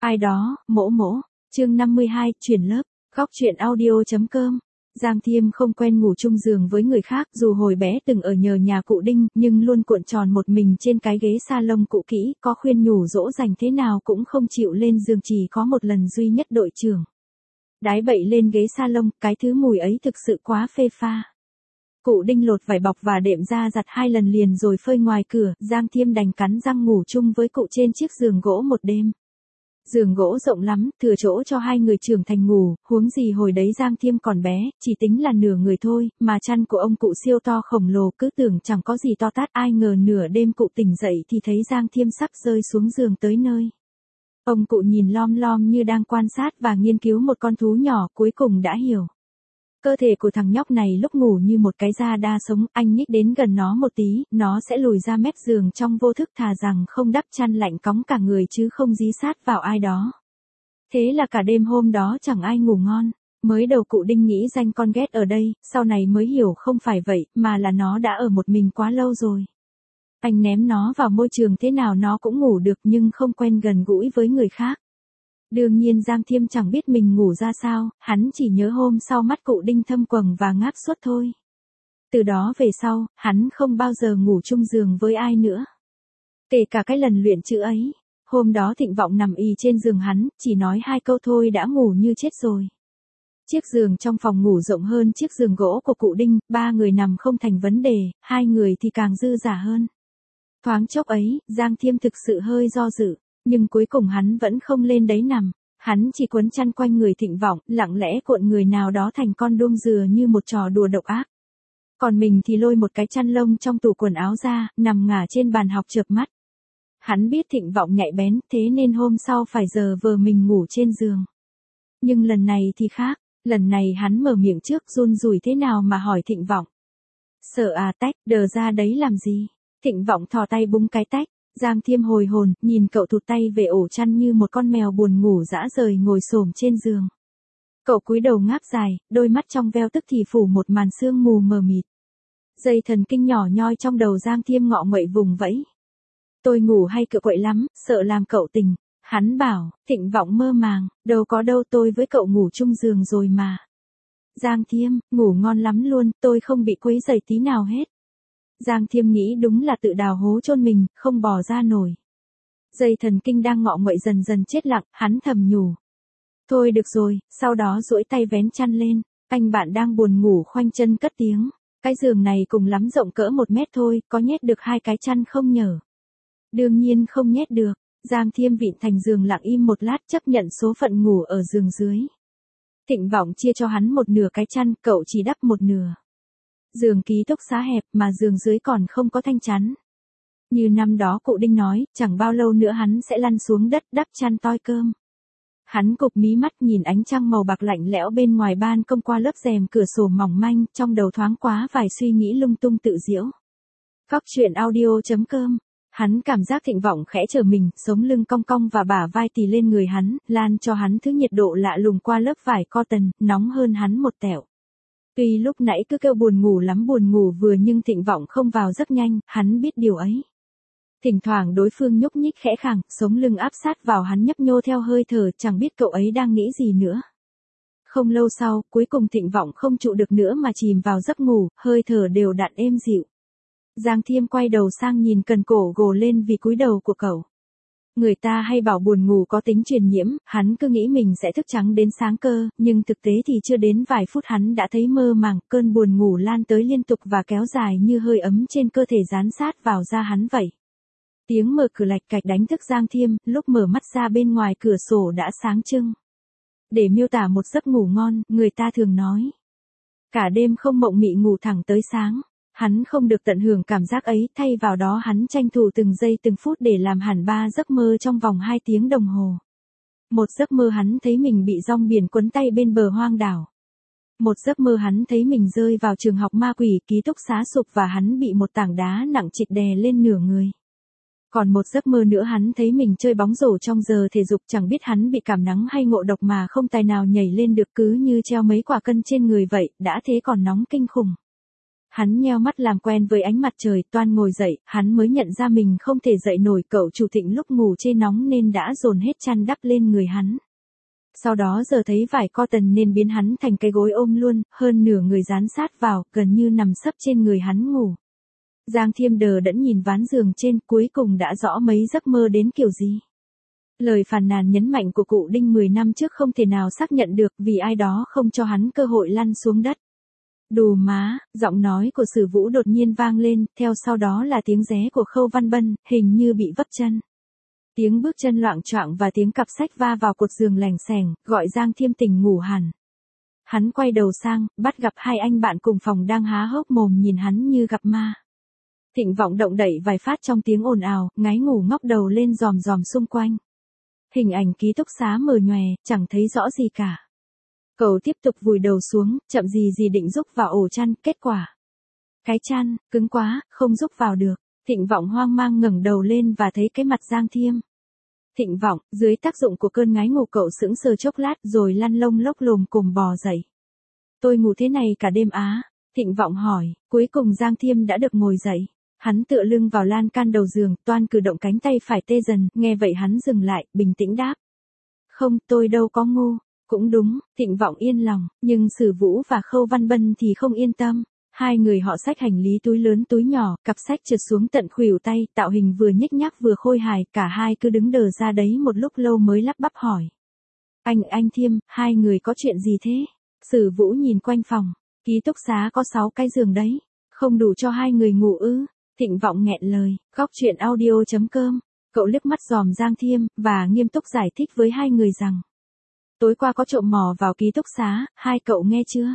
Ai đó, mỗ mỗ. Chương 52, chuyển lớp. Góc truyện audio.com. Giang Thiêm không quen ngủ chung giường với người khác, dù hồi bé từng ở nhờ nhà cụ Đinh, nhưng luôn cuộn tròn một mình trên cái ghế salon cũ kỹ, có khuyên nhủ dỗ dành thế nào cũng không chịu lên giường, chỉ có một lần duy nhất đội trưởng đái bậy lên ghế salon, cái thứ mùi ấy thực sự quá phê pha. Cụ Đinh lột vải bọc và đệm ra giặt 2 lần liền rồi phơi ngoài cửa, Giang Thiêm đành cắn răng ngủ chung với cụ trên chiếc giường gỗ một đêm. Giường gỗ rộng lắm, thừa chỗ cho 2 người trưởng thành ngủ, huống gì hồi đấy Giang Thiêm còn bé, chỉ tính là nửa người thôi, mà chăn của ông cụ siêu to khổng lồ, cứ tưởng chẳng có gì to tát, ai ngờ nửa đêm cụ tỉnh dậy thì thấy Giang Thiêm sắp rơi xuống giường tới nơi. Ông cụ nhìn lom lom như đang quan sát và nghiên cứu một con thú nhỏ, cuối cùng đã hiểu. Cơ thể của thằng nhóc này lúc ngủ như một cái da đa sống, anh nhích đến gần nó một tí, nó sẽ lùi ra mép giường trong vô thức, thà rằng không đắp chăn lạnh cóng cả người chứ không dí sát vào ai đó. Thế là cả đêm hôm đó chẳng ai ngủ ngon. Mới đầu cụ Đinh nghĩ danh con ghét ở đây, sau này mới hiểu không phải vậy, mà là nó đã ở một mình quá lâu rồi. Anh ném nó vào môi trường thế nào nó cũng ngủ được, nhưng không quen gần gũi với người khác. Đương nhiên Giang Thiêm chẳng biết mình ngủ ra sao, hắn chỉ nhớ hôm sau mắt cụ Đinh thâm quầng và ngáp suốt thôi. Từ đó về sau, hắn không bao giờ ngủ chung giường với ai nữa. Kể cả cái lần luyện chữ ấy. Hôm đó Thịnh Vọng nằm ì trên giường hắn, chỉ nói 2 câu thôi đã ngủ như chết rồi. Chiếc giường trong phòng ngủ rộng hơn chiếc giường gỗ của cụ Đinh, 3 người nằm không thành vấn đề, 2 người thì càng dư dả hơn. Thoáng chốc ấy, Giang Thiêm thực sự hơi do dự. Nhưng cuối cùng hắn vẫn không lên đấy nằm, hắn chỉ quấn chăn quanh người Thịnh Vọng, lặng lẽ cuộn người nào đó thành con đuông dừa như một trò đùa độc ác. Còn mình thì lôi một cái chăn lông trong tủ quần áo ra, nằm ngả trên bàn học chợp mắt. Hắn biết Thịnh Vọng nhạy bén, thế nên hôm sau phải giờ vờ mình ngủ trên giường. Nhưng lần này thì khác, lần này hắn mở miệng trước, run rủi thế nào mà hỏi Thịnh Vọng. Sợ à tách, đờ ra đấy làm gì? Thịnh Vọng thò tay búng cái tách. Giang Thiêm hồi hồn, nhìn cậu thụt tay về ổ chăn như một con mèo buồn ngủ dã rời ngồi xổm trên giường. Cậu cúi đầu ngáp dài, đôi mắt trong veo tức thì phủ một màn sương mù mờ mịt. Dây thần kinh nhỏ nhoi trong đầu Giang Thiêm ngọ nguậy vùng vẫy. Tôi ngủ hay cựa quậy lắm, sợ làm cậu tỉnh. Hắn bảo. Thịnh Vọng mơ màng, đâu có đâu, tôi với cậu ngủ chung giường rồi mà. Giang Thiêm, ngủ ngon lắm luôn, tôi không bị quấy rầy tí nào hết. Giang Thiêm nghĩ đúng là tự đào hố chôn mình, không bò ra nổi. Dây thần kinh đang ngọ nguậy dần dần chết lặng, hắn thầm nhủ. Thôi được rồi, sau đó duỗi tay vén chăn lên, anh bạn đang buồn ngủ khoanh chân cất tiếng. Cái giường này cùng lắm rộng cỡ 1 mét thôi, có nhét được 2 cái chăn không nhở? Đương nhiên không nhét được. Giang Thiêm vịn thành giường lặng im một lát, chấp nhận số phận ngủ ở giường dưới. Thịnh Vọng chia cho hắn một nửa cái chăn, cậu chỉ đắp một nửa. Giường ký túc xá hẹp mà giường dưới còn không có thanh chắn. Như năm đó cụ Đinh nói, chẳng bao lâu nữa hắn sẽ lăn xuống đất đắp chăn toi cơm. Hắn cụp mí mắt nhìn ánh trăng màu bạc lạnh lẽo bên ngoài ban công qua lớp rèm cửa sổ mỏng manh, trong đầu thoáng quá vài suy nghĩ lung tung tự diễu. Góc truyện audio.com. Hắn cảm giác Thịnh Vọng khẽ trở mình, sống lưng cong cong và bả vai tì lên người hắn, lan cho hắn thứ nhiệt độ lạ lùng qua lớp vải cotton, nóng hơn hắn một tẹo. Tuy lúc nãy cứ kêu buồn ngủ lắm buồn ngủ vừa nhưng Thịnh Vọng không vào giấc nhanh, hắn biết điều ấy. Thỉnh thoảng đối phương nhúc nhích khẽ khàng, sống lưng áp sát vào hắn nhấp nhô theo hơi thở, chẳng biết cậu ấy đang nghĩ gì nữa. Không lâu sau, cuối cùng Thịnh Vọng không trụ được nữa mà chìm vào giấc ngủ, hơi thở đều đặn êm dịu. Giang Thiêm quay đầu sang nhìn cần cổ gồ lên vì cúi đầu của cậu. Người ta hay bảo buồn ngủ có tính truyền nhiễm, hắn cứ nghĩ mình sẽ thức trắng đến sáng cơ, nhưng thực tế thì chưa đến vài phút hắn đã thấy mơ màng, cơn buồn ngủ lan tới liên tục và kéo dài như hơi ấm trên cơ thể dán sát vào da hắn vậy. Tiếng mở cửa lạch cạch đánh thức Giang Thiêm, lúc mở mắt ra bên ngoài cửa sổ đã sáng trưng. Để miêu tả một giấc ngủ ngon, người ta thường nói. Cả đêm không mộng mị ngủ thẳng tới sáng. Hắn không được tận hưởng cảm giác ấy, thay vào đó hắn tranh thủ từng giây từng phút để làm hẳn 3 giấc mơ trong vòng 2 tiếng đồng hồ. Một giấc mơ hắn thấy mình bị rong biển quấn tay bên bờ hoang đảo. Một giấc mơ hắn thấy mình rơi vào trường học ma quỷ, ký túc xá sụp và hắn bị một tảng đá nặng trịch đè lên nửa người. Còn một giấc mơ nữa hắn thấy mình chơi bóng rổ trong giờ thể dục, chẳng biết hắn bị cảm nắng hay ngộ độc mà không tài nào nhảy lên được, cứ như treo mấy quả cân trên người vậy, đã thế còn nóng kinh khủng. Hắn nheo mắt làm quen với ánh mặt trời, toan ngồi dậy, hắn mới nhận ra mình không thể dậy nổi. Cậu chủ Thịnh lúc ngủ chê nóng nên đã dồn hết chăn đắp lên người hắn. Sau đó giờ thấy vải cotton nên biến hắn thành cái gối ôm luôn, hơn nửa người dán sát vào, gần như nằm sấp trên người hắn ngủ. Giang Thiêm đờ đẫn nhìn ván giường trên, cuối cùng đã rõ mấy giấc mơ đến kiểu gì. Lời phàn nàn nhấn mạnh của cụ Đinh 10 năm trước không thể nào xác nhận được vì ai đó không cho hắn cơ hội lăn xuống đất. Đù má, giọng nói của Sử Vũ đột nhiên vang lên, theo sau đó là tiếng ré của Khâu Văn Bân, hình như bị vấp chân. Tiếng bước chân loạng choạng và tiếng cặp sách va vào cột giường lẻng xẻng, gọi Giang Thiêm tỉnh ngủ hẳn. Hắn quay đầu sang, bắt gặp hai anh bạn cùng phòng đang há hốc mồm nhìn hắn như gặp ma. Thịnh Vọng động đậy vài phát trong tiếng ồn ào, ngái ngủ ngóc đầu lên dòm dòm xung quanh. Hình ảnh ký túc xá mờ nhòe, chẳng thấy rõ gì cả. Cậu tiếp tục vùi đầu xuống, chậm gì gì định rúc vào ổ chăn, kết quả. Cái chăn, cứng quá, không rúc vào được. Thịnh Vọng hoang mang ngẩng đầu lên và thấy cái mặt Giang Thiêm. Thịnh Vọng, dưới tác dụng của cơn ngái ngủ cậu sững sờ chốc lát rồi lăn lông lốc lồm cồm bò dậy. Tôi ngủ thế này cả đêm á? Thịnh Vọng hỏi, cuối cùng Giang Thiêm đã được ngồi dậy. Hắn tựa lưng vào lan can đầu giường, toan cử động cánh tay phải tê dần, nghe vậy hắn dừng lại, bình tĩnh đáp. Không, tôi đâu có ngu. Cũng đúng, Thịnh Vọng yên lòng, nhưng Sử Vũ và Khâu Văn Bân thì không yên tâm. Hai người họ xách hành lý túi lớn túi nhỏ, cặp sách trượt xuống tận khuỷu tay, tạo hình vừa nhếch nhác vừa khôi hài, cả hai cứ đứng đờ ra đấy một lúc lâu mới lắp bắp hỏi. Anh Thiêm, hai người có chuyện gì thế? Sử Vũ nhìn quanh phòng, ký túc xá có 6 cái giường đấy, không đủ cho hai người ngủ ư? Thịnh Vọng nghẹn lời, góc chuyện audio.com, cậu liếc mắt dòm Giang Thiêm, và nghiêm túc giải thích với hai người rằng. Tối qua có trộm mò vào ký túc xá, hai cậu nghe chưa?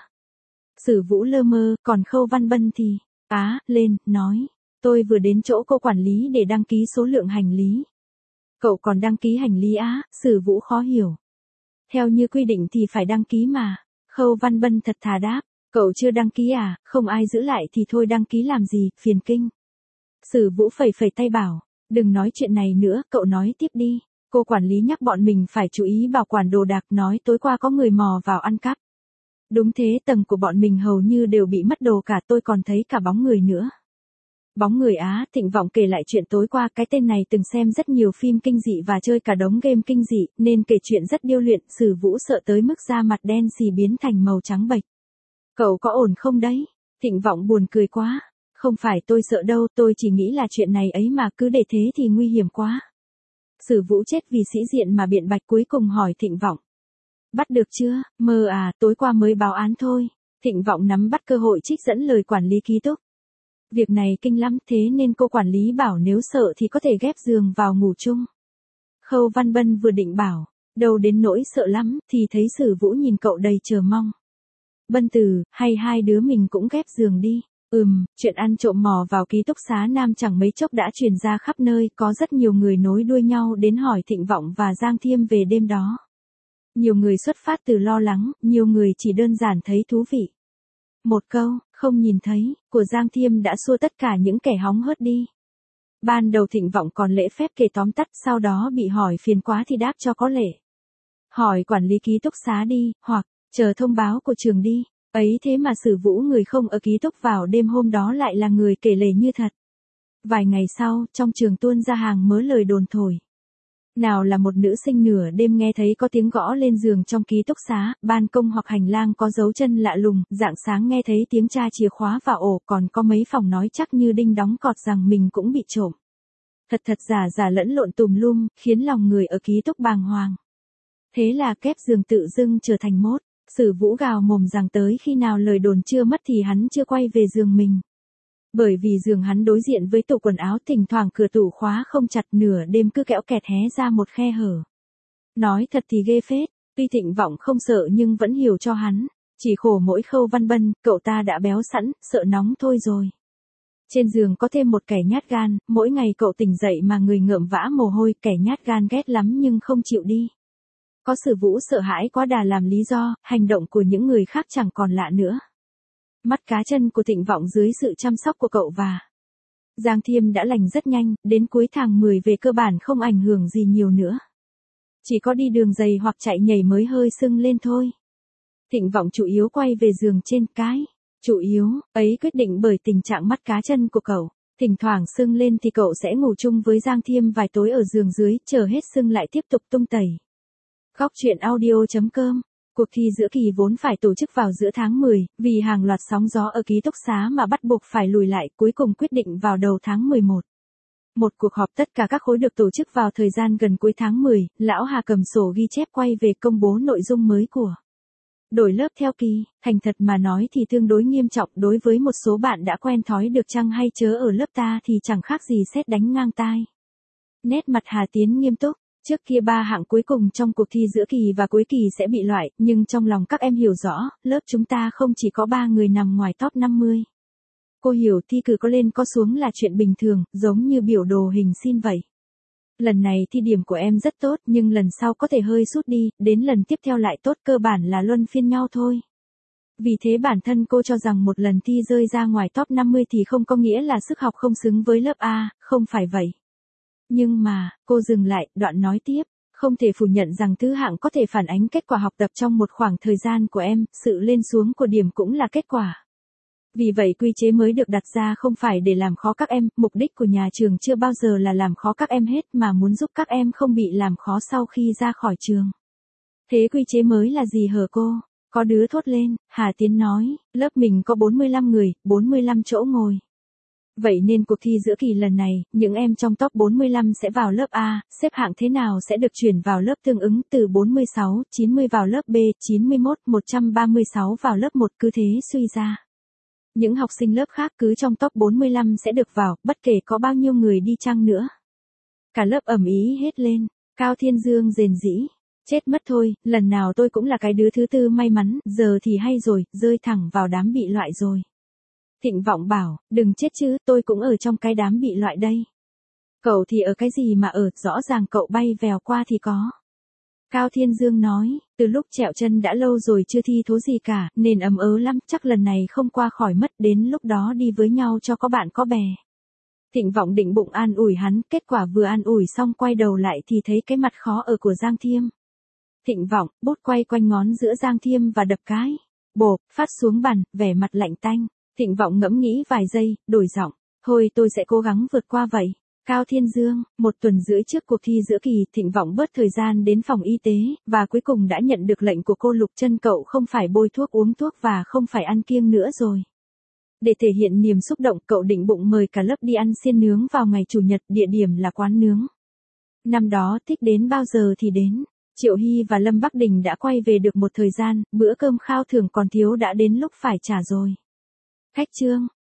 Sử Vũ lơ mơ, còn Khâu Văn Bân thì, lên, nói. Tôi vừa đến chỗ cô quản lý để đăng ký số lượng hành lý. Cậu còn đăng ký hành lý á? Sử Vũ khó hiểu. Theo như quy định thì phải đăng ký mà. Khâu Văn Bân thật thà đáp. Cậu chưa đăng ký à? Không ai giữ lại thì thôi đăng ký làm gì, phiền kinh. Sử Vũ phẩy phẩy tay bảo. Đừng nói chuyện này nữa, cậu nói tiếp đi. Cô quản lý nhắc bọn mình phải chú ý bảo quản đồ đạc, nói tối qua có người mò vào ăn cắp. Đúng thế, tầng của bọn mình hầu như đều bị mất đồ cả, tôi còn thấy cả bóng người nữa. Bóng người á? Thịnh Vọng kể lại chuyện tối qua, cái tên này từng xem rất nhiều phim kinh dị và chơi cả đống game kinh dị, nên kể chuyện rất điêu luyện. Sử Vũ sợ tới mức da mặt đen xì biến thành màu trắng bệch. Cậu có ổn không đấy? Thịnh Vọng buồn cười quá. Không phải tôi sợ đâu, tôi chỉ nghĩ là chuyện này ấy mà cứ để thế thì nguy hiểm quá. Sử Vũ chết vì sĩ diện mà biện bạch, cuối cùng hỏi Thịnh Vọng. Bắt được chưa? Mơ à, tối qua mới báo án thôi. Thịnh Vọng nắm bắt cơ hội trích dẫn lời quản lý ký túc. Việc này kinh lắm, thế nên cô quản lý bảo nếu sợ thì có thể ghép giường vào ngủ chung. Khâu Văn Bân vừa định bảo, đâu đến nỗi sợ lắm, thì thấy Sử Vũ nhìn cậu đầy chờ mong. Bân Từ, hay hai đứa mình cũng ghép giường đi. Chuyện ăn trộm mò vào ký túc xá nam chẳng mấy chốc đã truyền ra khắp nơi, có rất nhiều người nối đuôi nhau đến hỏi Thịnh Vọng và Giang Thiêm về đêm đó. Nhiều người xuất phát từ lo lắng, nhiều người chỉ đơn giản thấy thú vị. Một câu, không nhìn thấy, của Giang Thiêm đã xua tất cả những kẻ hóng hớt đi. Ban đầu Thịnh Vọng còn lễ phép kể tóm tắt, sau đó bị hỏi phiền quá thì đáp cho có lệ. Hỏi quản lý ký túc xá đi, hoặc, chờ thông báo của trường đi. Ấy thế mà Sử Vũ người không ở ký túc vào đêm hôm đó lại là người kể lể như thật. Vài ngày sau, trong trường tuôn ra hàng mớ lời đồn thổi. Nào là một nữ sinh nửa đêm nghe thấy có tiếng gõ lên giường trong ký túc xá, ban công hoặc hành lang có dấu chân lạ lùng, rạng sáng nghe thấy tiếng tra chìa khóa vào ổ, còn có mấy phòng nói chắc như đinh đóng cọt rằng mình cũng bị trộm. Thật giả lẫn lộn tùm lum, khiến lòng người ở ký túc bàng hoàng. Thế là kép giường tự dưng trở thành mốt. Sử Vũ gào mồm rằng tới khi nào lời đồn chưa mất thì hắn chưa quay về giường mình. Bởi vì giường hắn đối diện với tủ quần áo, thỉnh thoảng cửa tủ khóa không chặt, nửa đêm cứ kẽo kẹt hé ra một khe hở. Nói thật thì ghê phết, tuy Thịnh Vọng không sợ nhưng vẫn hiểu cho hắn. Chỉ khổ mỗi Khâu Văn Bân, cậu ta đã béo sẵn, sợ nóng thôi rồi. Trên giường có thêm một kẻ nhát gan, mỗi ngày cậu tỉnh dậy mà người ngợm vã mồ hôi, kẻ nhát gan ghét lắm nhưng không chịu đi. Có Sử Vũ sợ hãi quá đà làm lý do, hành động của những người khác chẳng còn lạ nữa. Mắt cá chân của Thịnh Vọng dưới sự chăm sóc của cậu và Giang Thiêm đã lành rất nhanh, đến cuối tháng 10 về cơ bản không ảnh hưởng gì nhiều nữa. Chỉ có đi đường dày hoặc chạy nhảy mới hơi sưng lên thôi. Thịnh Vọng chủ yếu quay về giường trên cái. Chủ yếu, ấy quyết định bởi tình trạng mắt cá chân của cậu. Thỉnh thoảng sưng lên thì cậu sẽ ngủ chung với Giang Thiêm vài tối ở giường dưới, chờ hết sưng lại tiếp tục tung tẩy. Góc truyện audio.com. Cuộc thi giữa kỳ vốn phải tổ chức vào giữa tháng 10, vì hàng loạt sóng gió ở ký túc xá mà bắt buộc phải lùi lại, cuối cùng quyết định vào đầu tháng 11. Một cuộc họp tất cả các khối được tổ chức vào thời gian gần cuối tháng 10, lão Hà cầm sổ ghi chép quay về công bố nội dung mới của đổi lớp theo kỳ. Thành thật mà nói thì tương đối nghiêm trọng đối với một số bạn đã quen thói được chăng hay chớ ở lớp ta thì chẳng khác gì sét đánh ngang tai. Nét mặt Hà Tiến nghiêm túc. Trước kia 3 hạng cuối cùng trong cuộc thi giữa kỳ và cuối kỳ sẽ bị loại, nhưng trong lòng các em hiểu rõ, lớp chúng ta không chỉ có 3 người nằm ngoài top 50. Cô hiểu thi cử có lên có xuống là chuyện bình thường, giống như biểu đồ hình sin vậy. Lần này thi điểm của em rất tốt nhưng lần sau có thể hơi sút đi, đến lần tiếp theo lại tốt, cơ bản là luân phiên nhau thôi. Vì thế bản thân cô cho rằng một lần thi rơi ra ngoài top 50 thì không có nghĩa là sức học không xứng với lớp A, không phải vậy. Nhưng mà, cô dừng lại, đoạn nói tiếp, không thể phủ nhận rằng thứ hạng có thể phản ánh kết quả học tập trong một khoảng thời gian của em, sự lên xuống của điểm cũng là kết quả. Vì vậy quy chế mới được đặt ra không phải để làm khó các em, mục đích của nhà trường chưa bao giờ là làm khó các em hết mà muốn giúp các em không bị làm khó sau khi ra khỏi trường. Thế quy chế mới là gì hả cô? Có đứa thốt lên, Hà Tiến nói, lớp mình có 45 người, 45 chỗ ngồi. Vậy nên cuộc thi giữa kỳ lần này, những em trong top 45 sẽ vào lớp A, xếp hạng thế nào sẽ được chuyển vào lớp tương ứng từ 46, 90 vào lớp B, 91, 136 vào lớp 1, cứ thế suy ra. Những học sinh lớp khác cứ trong top 45 sẽ được vào, bất kể có bao nhiêu người đi chăng nữa. Cả lớp ầm ĩ hết lên, Cao Thiên Dương rền rĩ. Chết mất thôi, lần nào tôi cũng là cái đứa thứ tư may mắn, giờ thì hay rồi, rơi thẳng vào đám bị loại rồi. Thịnh Vọng bảo, đừng chết chứ, tôi cũng ở trong cái đám bị loại đây. Cậu thì ở cái gì mà ở, rõ ràng cậu bay vèo qua thì có. Cao Thiên Dương nói, từ lúc trẹo chân đã lâu rồi chưa thi thố gì cả, nên ấm ớ lắm, chắc lần này không qua khỏi mất, đến lúc đó đi với nhau cho có bạn có bè. Thịnh Vọng định bụng an ủi hắn, kết quả vừa an ủi xong quay đầu lại thì thấy cái mặt khó ở của Giang Thiêm. Thịnh Vọng, bút quay quanh ngón giữa Giang Thiêm và đập cái. Bộp, phát xuống bàn, vẻ mặt lạnh tanh. Thịnh Vọng ngẫm nghĩ vài giây, đổi giọng. Thôi tôi sẽ cố gắng vượt qua vậy. Cao Thiên Dương, 1 tuần rưỡi trước cuộc thi giữa kỳ, Thịnh Vọng bớt thời gian đến phòng y tế, và cuối cùng đã nhận được lệnh của cô Lục Chân cậu không phải bôi thuốc uống thuốc và không phải ăn kiêng nữa rồi. Để thể hiện niềm xúc động, cậu định bụng mời cả lớp đi ăn xiên nướng vào ngày Chủ nhật, địa điểm là quán nướng. Năm đó thích đến bao giờ thì đến. Triệu Hy và Lâm Bắc Đình đã quay về được một thời gian, bữa cơm khao thưởng còn thiếu đã đến lúc phải trả rồi. Khách Trương,